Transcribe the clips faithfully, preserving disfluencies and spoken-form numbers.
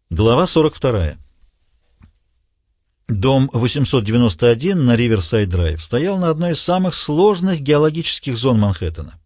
Глава сорок вторая. Дом восемьсот девяносто один на Риверсайд-драйв стоял на одной из самых сложных геологических зон Манхэттена.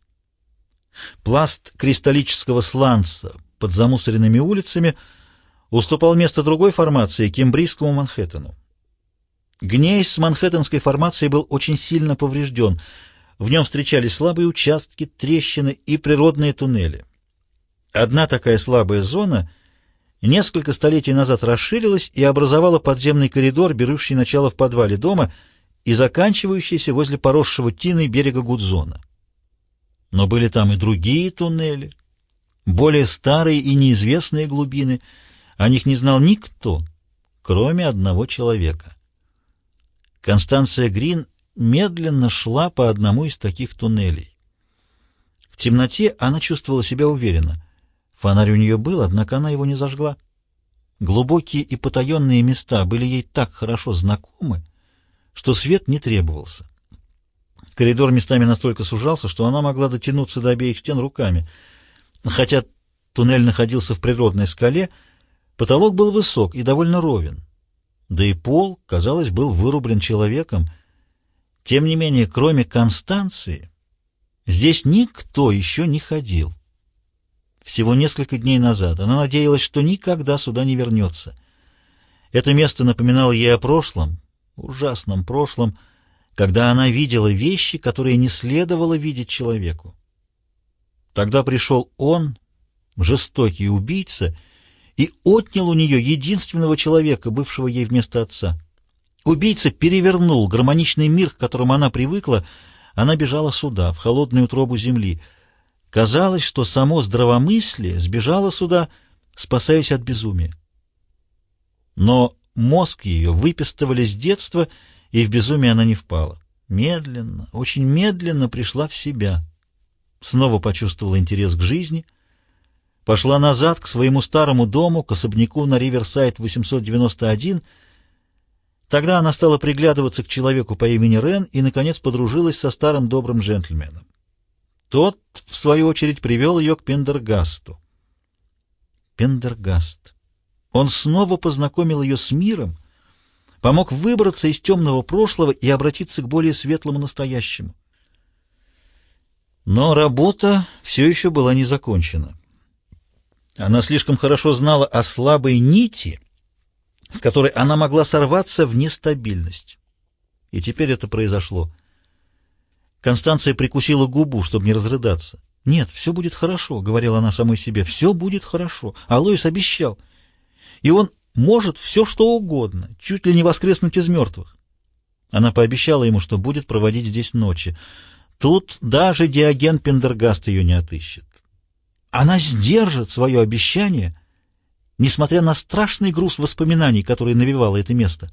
Пласт кристаллического сланца под замусоренными улицами уступал место другой формации, кембрийскому Манхэттену. Гнейс манхэттенской формации был очень сильно поврежден. В нем встречались слабые участки, трещины и природные туннели. Одна такая слабая зона несколько столетий назад расширилась и образовала подземный коридор, берущий начало в подвале дома и заканчивающийся возле поросшего тиной берега Гудзона. Но были там и другие туннели, более старые и неизвестные глубины. О них не знал никто, кроме одного человека. Констанция Грин медленно шла по одному из таких туннелей. В темноте она чувствовала себя уверенно. Фонарь у нее был, однако она его не зажгла. Глубокие и потаенные места были ей так хорошо знакомы, что свет не требовался. Коридор местами настолько сужался, что она могла дотянуться до обеих стен руками. Хотя туннель находился в природной скале, потолок был высок и довольно ровен. Да и пол, казалось, был вырублен человеком. Тем не менее, кроме Констанции, здесь никто еще не ходил. Всего несколько дней назад она надеялась, что никогда сюда не вернется. Это место напоминало ей о прошлом, ужасном прошлом, когда она видела вещи, которые не следовало видеть человеку. Тогда пришел он, жестокий убийца, и отнял у нее единственного человека, бывшего ей вместо отца. Убийца перевернул гармоничный мир, к которому она привыкла. Она бежала сюда, в холодную утробу земли. Казалось, что само здравомыслие сбежало сюда, спасаясь от безумия. Но мозг ее выпистывали с детства, и в безумие она не впала. Медленно, очень медленно пришла в себя. Снова почувствовала интерес к жизни, пошла назад к своему старому дому, к особняку на Риверсайд восемьсот девяносто один. Тогда она стала приглядываться к человеку по имени Рен и, наконец, подружилась со старым добрым джентльменом. Тот, в свою очередь, привел ее к Пендергасту. Пендергаст. Он снова познакомил ее с миром, помог выбраться из темного прошлого и обратиться к более светлому настоящему. Но работа все еще была не закончена. Она слишком хорошо знала о слабой нити, с которой она могла сорваться в нестабильность. И теперь это произошло. Констанция прикусила губу, чтобы не разрыдаться. «Нет, все будет хорошо», — говорила она самой себе, — «все будет хорошо». Алоис обещал. И он может все, что угодно, чуть ли не воскреснуть из мертвых. Она пообещала ему, что будет проводить здесь ночи. Тут даже Диоген Пендергаст ее не отыщет. Она сдержит свое обещание, несмотря на страшный груз воспоминаний, который навевало это место.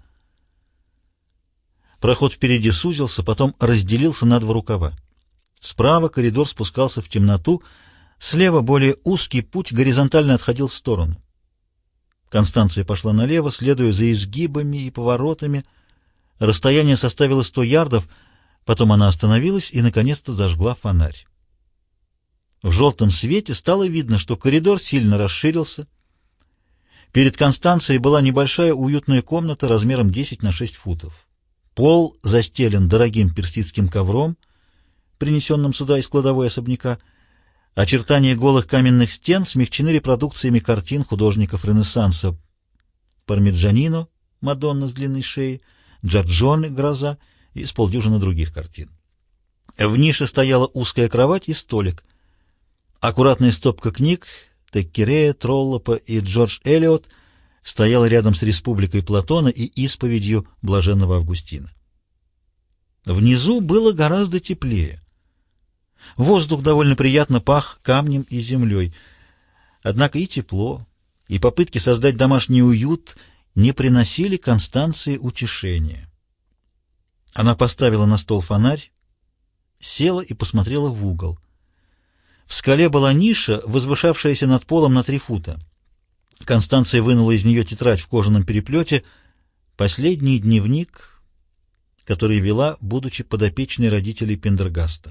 Проход впереди сузился, потом разделился на два рукава. Справа коридор спускался в темноту, слева более узкий путь горизонтально отходил в сторону. Констанция пошла налево, следуя за изгибами и поворотами. Расстояние составило сто ярдов, потом она остановилась и, наконец-то, зажгла фонарь. В желтом свете стало видно, что коридор сильно расширился. Перед Констанцией была небольшая уютная комната размером десять на шесть футов. Пол застелен дорогим персидским ковром, принесенным сюда из кладовой особняка. Очертания голых каменных стен смягчены репродукциями картин художников Ренессанса: Пармиджанино, Мадонна с длинной шеей, Джорджоне, Гроза и с полдюжины других картин. В нише стояла узкая кровать и столик. Аккуратная стопка книг Теккерея, Троллопа и Джордж Элиот стояла рядом с «Республикой Платона» и исповедью блаженного Августина. Внизу было гораздо теплее. Воздух довольно приятно пах камнем и землей. Однако и тепло, и попытки создать домашний уют не приносили Констанции утешения. Она поставила на стол фонарь, села и посмотрела в угол. В скале была ниша, возвышавшаяся над полом на три фута. Констанция вынула из нее тетрадь в кожаном переплете, последний дневник, который вела, будучи подопечной родителей Пендергаста.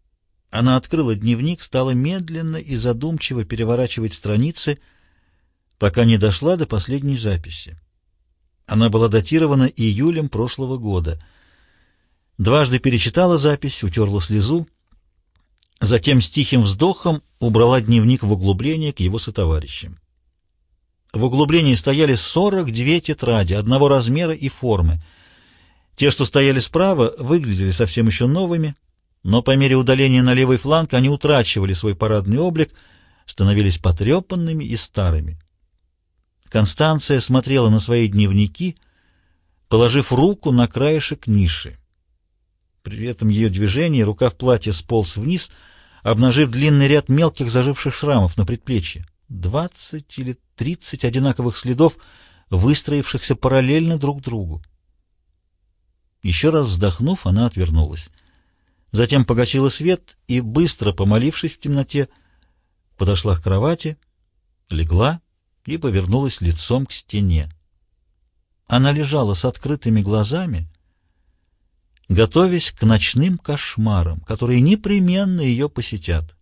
Она открыла дневник, стала медленно и задумчиво переворачивать страницы, пока не дошла до последней записи. Она была датирована июлем прошлого года. Дважды перечитала запись, утерла слезу, затем с тихим вздохом убрала дневник в углубление к его сотоварищам. В углублении стояли сорок две тетради одного размера и формы. Те, что стояли справа, выглядели совсем еще новыми, но по мере удаления на левый фланг они утрачивали свой парадный облик, становились потрепанными и старыми. Констанция смотрела на свои дневники, положив руку на краешек ниши. При этом ее движении рукав платья сполз вниз, обнажив длинный ряд мелких заживших шрамов на предплечье. Двадцать или тридцать одинаковых следов, выстроившихся параллельно друг другу. Еще раз вздохнув, она отвернулась. Затем погасила свет и, быстро помолившись в темноте, подошла к кровати, легла и повернулась лицом к стене. Она лежала с открытыми глазами, готовясь к ночным кошмарам, которые непременно ее посетят.